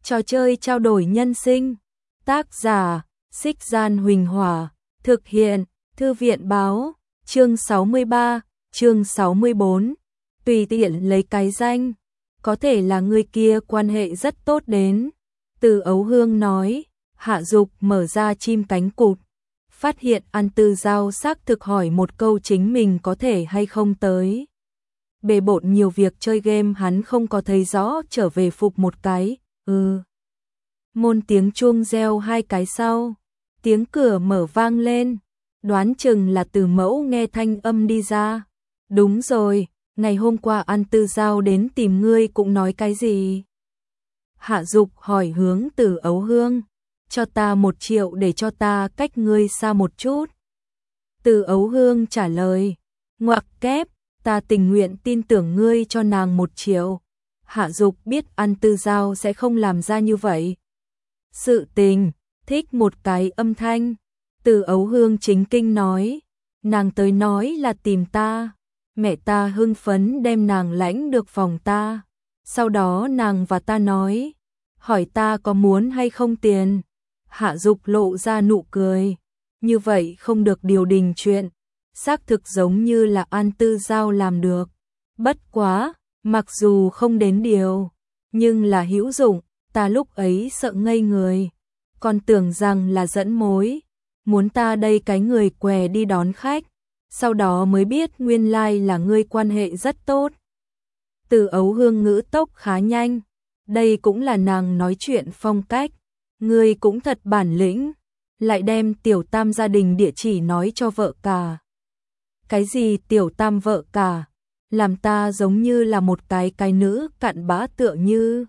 Trò chơi trao đổi nhân sinh. Tác giả, Xích Gian Huỳnh Hỏa. Thực hiện, Thư viện Báo. Chương 63, chương 64. Tùy tiện lấy cái danh. Có thể là người kia quan hệ rất tốt đến. Từ Ấu Hương nói. Hạ Dục mở ra chim cánh cụt. Phát hiện An Tư Giao xác thực hỏi một câu chính mình có thể hay không tới. Bề bộn nhiều việc chơi game hắn không có thấy rõ, trở về phục một cái. Môn tiếng chuông reo 2 cái sau. Tiếng cửa mở vang lên. Đoán chừng là Từ Mẫu nghe thanh âm đi ra. Đúng rồi, ngày hôm qua An Tư Giao đến tìm ngươi cũng nói cái gì? Hạ Dục hỏi hướng Từ Ấu Hương. Cho ta 1 triệu để cho ta cách ngươi xa một chút. Từ Ấu Hương trả lời. Ngoặc kép, ta tình nguyện tin tưởng ngươi cho nàng 1 triệu. Hạ Dục biết An Tư Giao sẽ không làm ra như vậy. Sự tình, thích một cái âm thanh. Từ Ấu Hương chính kinh nói. Nàng tới nói là tìm ta. Mẹ ta hưng phấn đem nàng lãnh được phòng ta. Sau đó nàng và ta nói. Hỏi ta có muốn hay không tiền. Hạ Dục lộ ra nụ cười. Như vậy không được điều đình chuyện. Xác thực giống như là An Tư Giao làm được. Bất quá, mặc dù không đến điều, nhưng là hữu dụng. Ta lúc ấy sợ ngây người. Còn tưởng rằng là dẫn mối. Muốn ta đây cái người què đi đón khách. Sau đó mới biết nguyên lai là ngươi quan hệ rất tốt. Từ Ấu Hương ngữ tốc khá nhanh. Đây cũng là nàng nói chuyện phong cách. Ngươi cũng thật bản lĩnh. Lại đem Tiểu Tam gia đình địa chỉ nói cho vợ cả. Cái gì Tiểu Tam vợ cả? Làm ta giống như là một cái nữ cặn bã tựa như.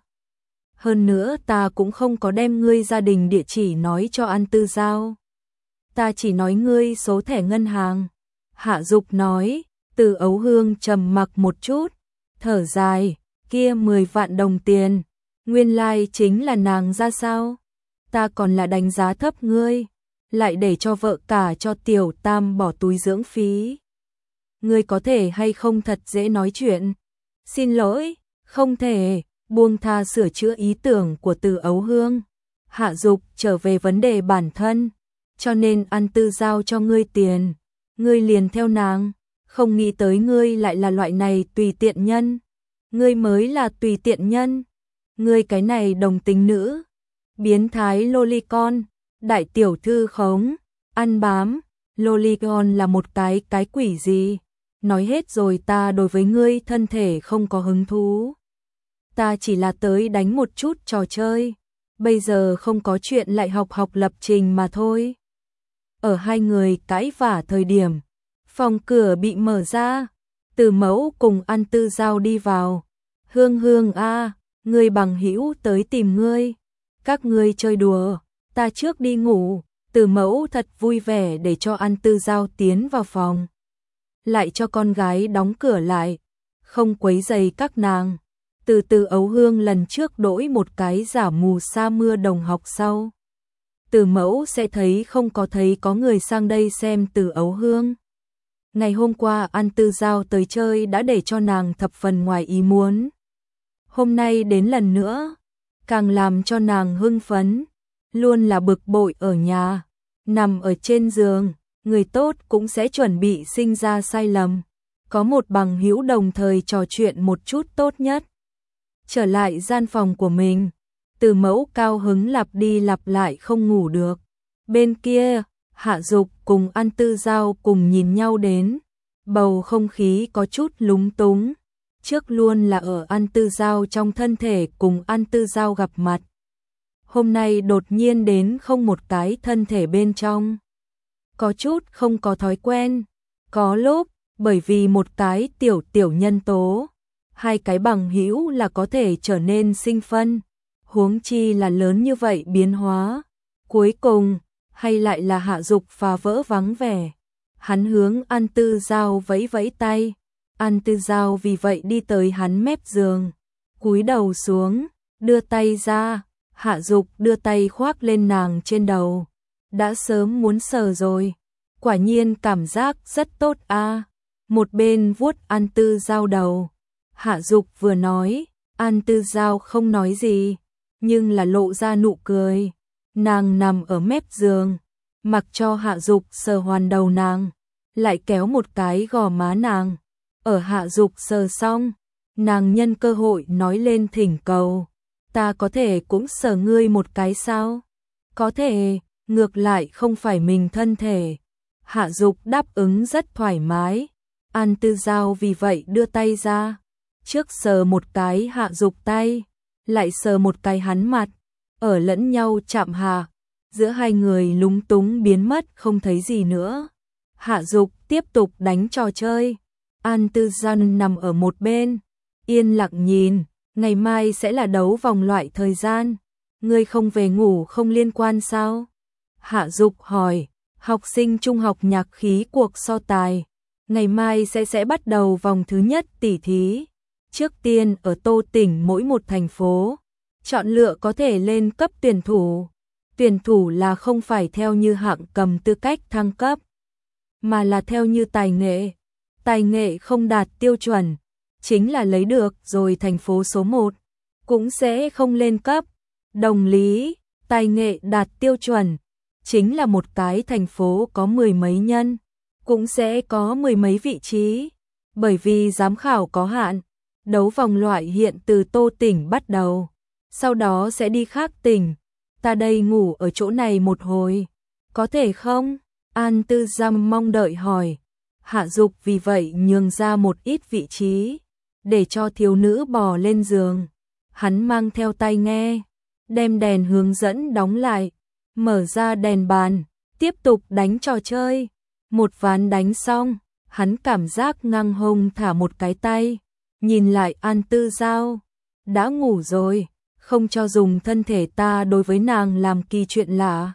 Hơn nữa ta cũng không có đem ngươi gia đình địa chỉ nói cho An Tư Giao. Ta chỉ nói ngươi số thẻ ngân hàng. Hạ Dục nói. Từ Ấu Hương trầm mặc một chút. Thở dài. Kia 10 vạn đồng tiền. Nguyên lai chính là nàng ra sao? Ta còn là đánh giá thấp ngươi. Lại để cho vợ cả cho Tiểu Tam bỏ túi dưỡng phí. Ngươi có thể hay không thật dễ nói chuyện? Xin lỗi, không thể. Buông tha sửa chữa ý tưởng của Từ Ấu Hương. Hạ Dục trở về vấn đề bản thân. Cho nên An Tư Giao cho ngươi tiền. Ngươi liền theo nàng. Không nghĩ tới ngươi lại là loại này tùy tiện nhân. Ngươi mới là tùy tiện nhân. Ngươi cái này đồng tính nữ. Biến thái lolicon. Đại tiểu thư khống. Ăn bám. Lolicon là một cái quỷ gì? Nói hết rồi, ta đối với ngươi thân thể không có hứng thú. Ta chỉ là tới đánh một chút trò chơi. Bây giờ không có chuyện lại học lập trình mà thôi. Ở hai người cãi vả thời điểm, phòng cửa bị mở ra. Từ Mẫu cùng An Tư Giao đi vào. Hương Hương a, ngươi bằng hữu tới tìm ngươi. Các ngươi chơi đùa, ta trước đi ngủ. Từ Mẫu thật vui vẻ để cho An Tư Giao tiến vào phòng. Lại cho con gái đóng cửa lại, không quấy rầy các nàng. Từ Ấu Hương lần trước đổi một cái giả mù sa mưa đồng học sau. Từ Mẫu sẽ thấy không có thấy có người sang đây xem Từ Ấu Hương. Ngày hôm qua An Tư Giao tới chơi đã để cho nàng thập phần ngoài ý muốn. Hôm nay đến lần nữa, càng làm cho nàng hưng phấn. Luôn là bực bội ở nhà, nằm ở trên giường. Người tốt cũng sẽ chuẩn bị sinh ra sai lầm. Có một bằng hữu đồng thời trò chuyện một chút tốt nhất. Trở lại gian phòng của mình. Từ Mẫu cao hứng lặp đi lặp lại không ngủ được. Bên kia, Hạ Dục cùng An Tư Giao cùng nhìn nhau đến. Bầu không khí có chút lúng túng. Trước luôn là ở An Tư Giao trong thân thể cùng An Tư Giao gặp mặt. Hôm nay đột nhiên đến không một cái thân thể bên trong. Có chút không có thói quen. Có lúc, bởi vì một cái tiểu nhân tố, hai cái bằng hữu là có thể trở nên sinh phân. Huống chi là lớn như vậy biến hóa. Cuối cùng, hay lại là Hạ Dục phá vỡ vắng vẻ. Hắn hướng An Tư Giao vẫy vẫy tay. An Tư Giao vì vậy đi tới hắn mép giường. Cúi đầu xuống, đưa tay ra. Hạ Dục đưa tay khoác lên nàng trên đầu. Đã sớm muốn sờ rồi. Quả nhiên cảm giác rất tốt a. Một bên vuốt An Tư Giao đầu. Hạ Dục vừa nói, An Tư Giao không nói gì. nhưng là lộ ra nụ cười. Nàng nằm ở mép giường, mặc cho Hạ Dục sờ hoàn đầu nàng, lại kéo một cái gò má nàng. Ở Hạ Dục sờ xong, nàng nhân cơ hội nói lên thỉnh cầu. Ta có thể cũng sờ ngươi một cái sao? Có thể, ngược lại không phải mình thân thể. Hạ Dục đáp ứng rất thoải mái. An Tư Giao vì vậy đưa tay ra, trước sờ một cái Hạ Dục tay, lại sờ một cái hắn mặt, ở lẫn nhau chạm hạ, giữa hai người lúng túng biến mất không thấy gì nữa. Hạ Dục tiếp tục đánh trò chơi, An Tư Giao nằm ở một bên, yên lặng nhìn, ngày mai sẽ là đấu vòng loại thời gian, ngươi không về ngủ không liên quan sao? Hạ Dục hỏi, học sinh trung học nhạc khí cuộc so tài, ngày mai sẽ bắt đầu vòng thứ nhất tỉ thí. Trước tiên ở Tô tỉnh mỗi một thành phố, chọn lựa có thể lên cấp tuyển thủ. Tuyển thủ là không phải theo như hạng cầm tư cách thăng cấp, mà là theo như tài nghệ. Tài nghệ không đạt tiêu chuẩn, chính là lấy được rồi thành phố số 1, cũng sẽ không lên cấp. Đồng lý, tài nghệ đạt tiêu chuẩn, chính là một cái thành phố có mười mấy nhân, cũng sẽ có mười mấy vị trí. Bởi vì giám khảo có hạn, đấu vòng loại hiện từ Tô tỉnh bắt đầu, sau đó sẽ đi khác tỉnh. Ta đây ngủ ở chỗ này một hồi, có thể không? An Tư Giao mong đợi hỏi. Hạ Dục vì vậy nhường ra một ít vị trí, để cho thiếu nữ bò lên giường. Hắn mang theo tai nghe, đem đèn hướng dẫn đóng lại, mở ra đèn bàn, tiếp tục đánh trò chơi. Một ván đánh xong, hắn cảm giác ngang hông thả một cái tay, nhìn lại An Tư Giao, đã ngủ rồi, không cho dùng thân thể ta đối với nàng làm kỳ chuyện lạ.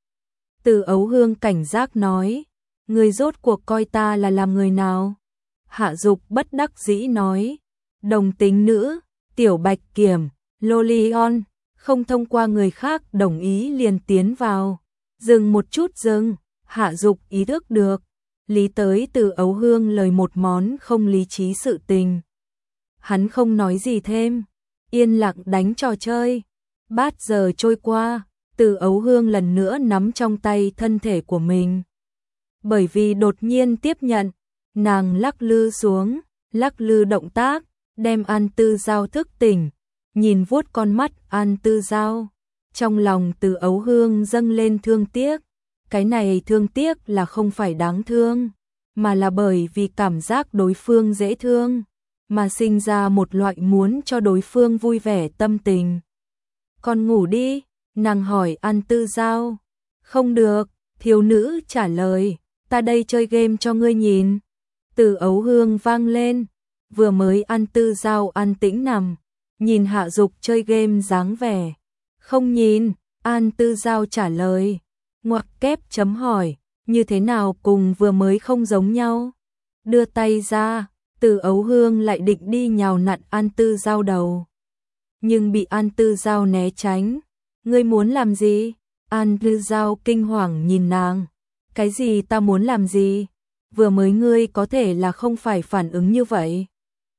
Từ Ấu Hương cảnh giác nói, người rốt cuộc coi ta là làm người nào? Hạ Dục bất đắc dĩ nói, đồng tính nữ, tiểu bạch kiểm, Lolion, không thông qua người khác đồng ý liền tiến vào. Dừng một chút dừng, Hạ Dục ý thức được, lý tới Từ Ấu Hương lời một món không lý trí sự tình. Hắn không nói gì thêm, yên lặng đánh trò chơi. Bát giờ trôi qua, Từ Ấu Hương lần nữa nắm trong tay thân thể của mình. Bởi vì đột nhiên tiếp nhận, nàng lắc lư xuống, lắc lư động tác, đem An Tư Giao thức tỉnh, nhìn vuốt con mắt An Tư Giao. Trong lòng Từ Ấu Hương dâng lên thương tiếc, cái này thương tiếc là không phải đáng thương, mà là bởi vì cảm giác đối phương dễ thương, mà sinh ra một loại muốn cho đối phương vui vẻ tâm tình. Con ngủ đi, nàng hỏi An Tư Giao. Không được, thiếu nữ trả lời, ta đây chơi game cho ngươi nhìn. Từ Ấu Hương vang lên, vừa mới An Tư Giao an tĩnh nằm, nhìn Hạ Dục chơi game dáng vẻ. Không nhìn, An Tư Giao trả lời, ngoặc kép chấm hỏi, như thế nào cùng vừa mới không giống nhau. Đưa tay ra, Từ Ấu Hương lại định đi nhào nặn An Tư Giao đầu, nhưng bị An Tư Giao né tránh. Ngươi muốn làm gì? An Tư Giao kinh hoàng nhìn nàng. Cái gì ta muốn làm gì? Vừa mới ngươi có thể là không phải phản ứng như vậy.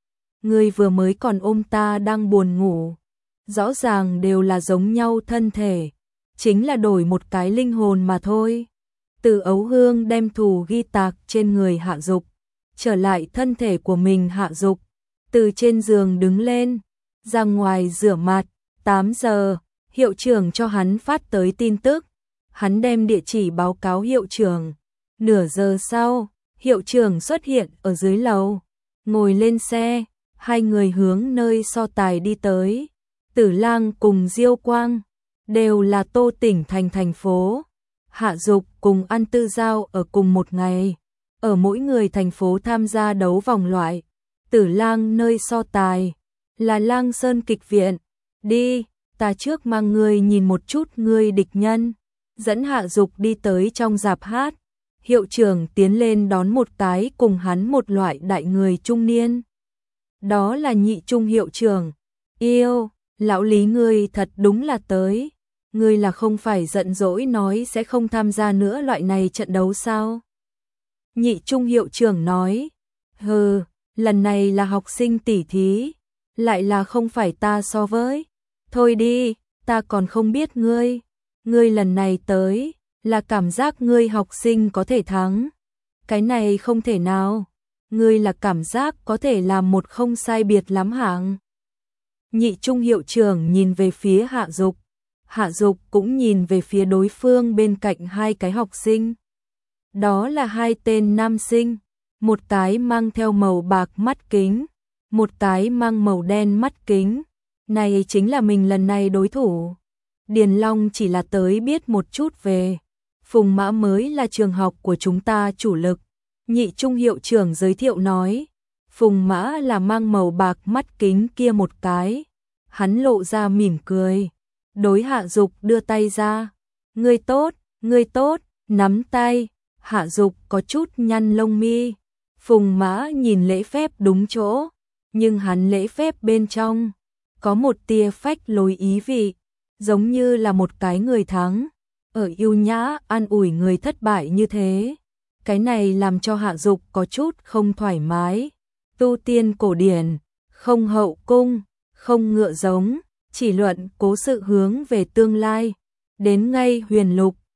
Ngươi vừa mới còn ôm ta đang buồn ngủ. Rõ ràng đều là giống nhau thân thể, chính là đổi một cái linh hồn mà thôi. Từ Ấu Hương đem thù ghi tạc trên người Hạ Dục, trở lại thân thể của mình. Hạ Dục từ trên giường đứng lên, ra ngoài rửa mặt. 8 giờ, hiệu trưởng cho hắn phát tới tin tức. Hắn đem địa chỉ báo cáo hiệu trưởng. Nửa giờ sau, hiệu trưởng xuất hiện ở dưới lầu, ngồi lên xe, hai người hướng nơi so tài đi tới. Tử Lang cùng Diêu Quang đều là Tô tỉnh thành phố. Hạ Dục cùng An Tư Giao ở cùng một ngày, ở mỗi người thành phố tham gia đấu vòng loại. Tử Lang nơi so tài là Lang Sơn kịch viện. Đi, ta trước mang ngươi nhìn một chút ngươi địch nhân. Dẫn Hạ Dục đi tới trong rạp hát. Hiệu trưởng tiến lên đón một cái cùng hắn một loại đại người trung niên. Đó là Nhị Trung hiệu trưởng. Yêu, lão Lý ngươi thật đúng là tới. Ngươi là không phải giận dỗi nói sẽ không tham gia nữa loại này trận đấu sao? Nhị Trung hiệu trưởng nói. Hừ, lần này là học sinh tỉ thí, lại là không phải ta so với. Thôi đi, ta còn không biết ngươi lần này tới, là cảm giác ngươi học sinh có thể thắng. Cái này không thể nào, ngươi là cảm giác có thể làm một không sai biệt lắm hạng. Nhị trung hiệu trưởng nhìn về phía Hạ Dục cũng nhìn về phía đối phương bên cạnh hai cái học sinh. Đó là hai tên nam sinh, một cái mang theo màu bạc mắt kính, một cái mang màu đen mắt kính. Này chính là mình lần này đối thủ. Điền Long chỉ là tới biết một chút về. Phùng Mã mới là trường học của chúng ta chủ lực. Nhị trung hiệu trưởng giới thiệu nói. Phùng Mã là mang màu bạc mắt kính kia một cái. Hắn lộ ra mỉm cười. Đối Hạ Dục đưa tay ra. Ngươi tốt, nắm tay. Hạ Dục có chút nhăn lông mi. Phùng Mã nhìn lễ phép đúng chỗ. Nhưng hắn lễ phép bên trong có một tia phách lối ý vị. Giống như là một cái người thắng. Ở yêu nhã an ủi người thất bại như thế. Cái này làm cho Hạ Dục có chút không thoải mái. Tu tiên cổ điển, không hậu cung, không ngựa giống, chỉ luận cố sự hướng về tương lai. Đến ngay huyền lục,